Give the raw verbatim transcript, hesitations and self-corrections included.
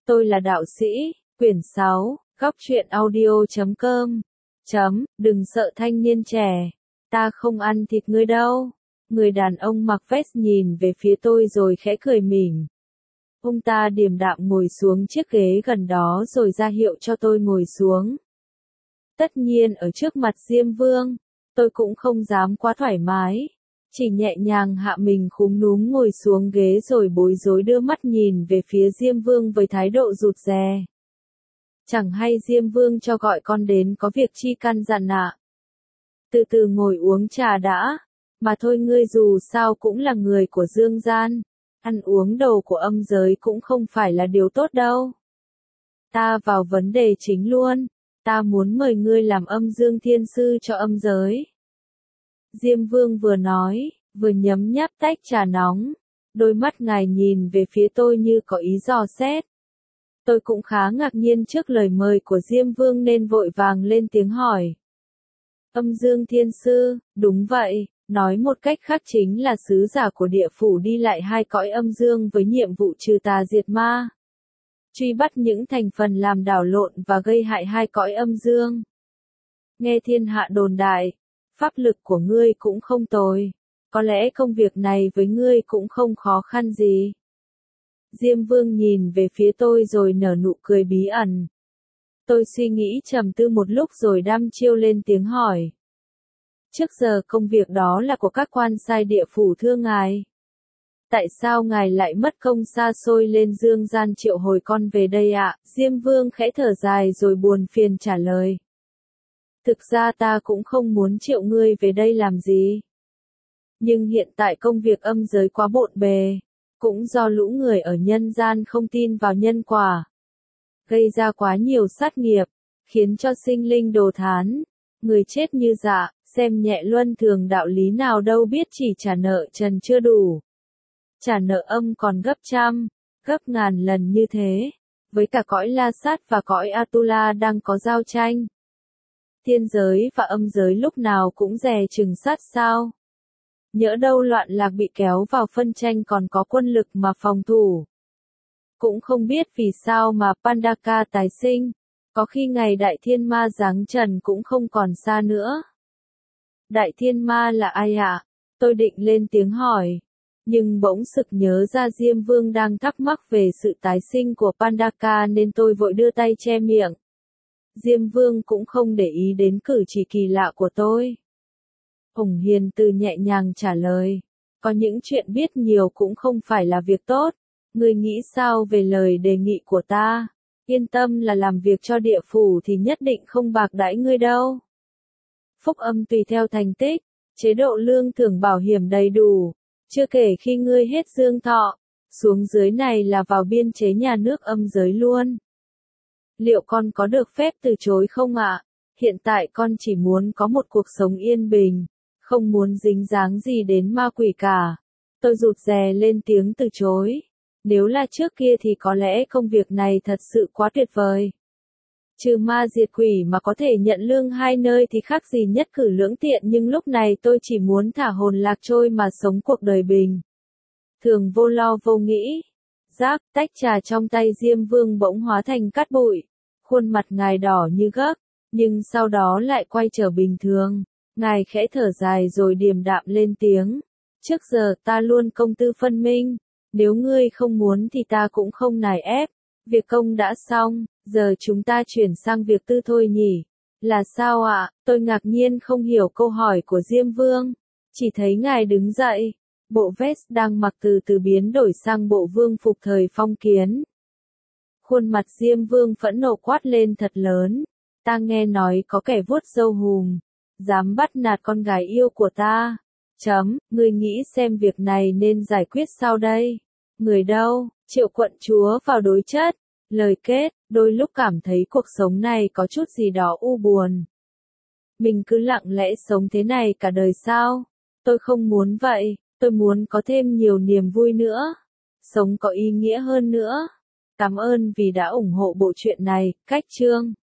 Tôi là đạo sĩ, quyển sáu, góc truyện audio chấm com. Chấm, đừng sợ thanh niên trẻ. Ta không ăn thịt ngươi đâu. Người đàn ông mặc vest nhìn về phía tôi rồi khẽ cười mỉm. Ông ta điềm đạm ngồi xuống chiếc ghế gần đó rồi ra hiệu cho tôi ngồi xuống. Tất nhiên ở trước mặt Diêm Vương, tôi cũng không dám quá thoải mái. Chỉ nhẹ nhàng hạ mình khúm núm ngồi xuống ghế rồi bối rối đưa mắt nhìn về phía Diêm Vương với thái độ rụt rè. Chẳng hay Diêm Vương cho gọi con đến có việc chi căn dặn ạ. Từ từ ngồi uống trà đã, mà thôi ngươi dù sao cũng là người của dương gian, ăn uống đồ của âm giới cũng không phải là điều tốt đâu. Ta vào vấn đề chính luôn, ta muốn mời ngươi làm âm dương thiên sư cho âm giới. Diêm Vương vừa nói, vừa nhấm nháp tách trà nóng, đôi mắt ngài nhìn về phía tôi như có ý dò xét. Tôi cũng khá ngạc nhiên trước lời mời của Diêm Vương nên vội vàng lên tiếng hỏi. Âm dương thiên sư, đúng vậy, nói một cách khác chính là sứ giả của địa phủ đi lại hai cõi âm dương với nhiệm vụ trừ tà diệt ma. Truy bắt những thành phần làm đảo lộn và gây hại hai cõi âm dương. Nghe thiên hạ đồn đại, pháp lực của ngươi cũng không tồi, có lẽ công việc này với ngươi cũng không khó khăn gì. Diêm Vương nhìn về phía tôi rồi nở nụ cười bí ẩn. Tôi suy nghĩ trầm tư một lúc rồi đăm chiêu lên tiếng hỏi. Trước giờ công việc đó là của các quan sai địa phủ thưa ngài. Tại sao ngài lại mất công xa xôi lên dương gian triệu hồi con về đây ạ? Diêm Vương khẽ thở dài rồi buồn phiền trả lời. Thực ra ta cũng không muốn triệu ngươi về đây làm gì. Nhưng hiện tại công việc âm giới quá bộn bề, cũng do lũ người ở nhân gian không tin vào nhân quả, gây ra quá nhiều sát nghiệp, khiến cho sinh linh đồ thán, người chết như dạ, xem nhẹ luân thường đạo lý nào đâu biết chỉ trả nợ trần chưa đủ. Trả nợ âm còn gấp trăm, gấp ngàn lần như thế, với cả cõi La Sát và cõi Atula đang có giao tranh. Thiên giới và âm giới lúc nào cũng dè chừng sát sao. Nhỡ đâu loạn lạc bị kéo vào phân tranh còn có quân lực mà phòng thủ. Cũng không biết vì sao mà Pandaka tái sinh, có khi ngày đại thiên ma giáng trần cũng không còn xa nữa. Đại thiên ma là ai ạ? Tôi định lên tiếng hỏi, nhưng bỗng sực nhớ ra Diêm Vương đang thắc mắc về sự tái sinh của Pandaka nên tôi vội đưa tay che miệng. Diêm Vương cũng không để ý đến cử chỉ kỳ lạ của tôi. Ổng hiền từ nhẹ nhàng trả lời, có những chuyện biết nhiều cũng không phải là việc tốt. Ngươi nghĩ sao về lời đề nghị của ta? Yên tâm là làm việc cho địa phủ thì nhất định không bạc đãi ngươi đâu. Phúc âm tùy theo thành tích, chế độ lương thưởng bảo hiểm đầy đủ, chưa kể khi ngươi hết dương thọ, xuống dưới này là vào biên chế nhà nước âm giới luôn. Liệu con có được phép từ chối không ạ? Hiện tại con chỉ muốn có một cuộc sống yên bình, không muốn dính dáng gì đến ma quỷ cả. Tôi rụt rè lên tiếng từ chối. Nếu là trước kia thì có lẽ công việc này thật sự quá tuyệt vời. Trừ ma diệt quỷ mà có thể nhận lương hai nơi thì khác gì nhất cử lưỡng tiện, nhưng lúc này tôi chỉ muốn thả hồn lạc trôi mà sống cuộc đời bình thường vô lo vô nghĩ. Rác, tách trà trong tay Diêm Vương bỗng hóa thành cát bụi. Khuôn mặt ngài đỏ như gấc, nhưng sau đó lại quay trở bình thường. Ngài khẽ thở dài rồi điềm đạm lên tiếng. Trước giờ ta luôn công tư phân minh. Nếu ngươi không muốn thì ta cũng không nài ép. Việc công đã xong, giờ chúng ta chuyển sang việc tư thôi nhỉ? Là sao ạ? Tôi ngạc nhiên không hiểu câu hỏi của Diêm Vương. Chỉ thấy ngài đứng dậy. Bộ vest đang mặc từ từ biến đổi sang bộ vương phục thời phong kiến. Khuôn mặt Diêm Vương phẫn nộ quát lên thật lớn. Ta nghe nói có kẻ vuốt râu hùm, dám bắt nạt con gái yêu của ta. Chấm, ngươi nghĩ xem việc này nên giải quyết sao đây? Người đâu? Triệu quận chúa vào đối chất. Lời kết, đôi lúc cảm thấy cuộc sống này có chút gì đó u buồn. Mình cứ lặng lẽ sống thế này cả đời sao? Tôi không muốn vậy, tôi muốn có thêm nhiều niềm vui nữa. Sống có ý nghĩa hơn nữa. Cảm ơn vì đã ủng hộ bộ truyện này, Cách Chương.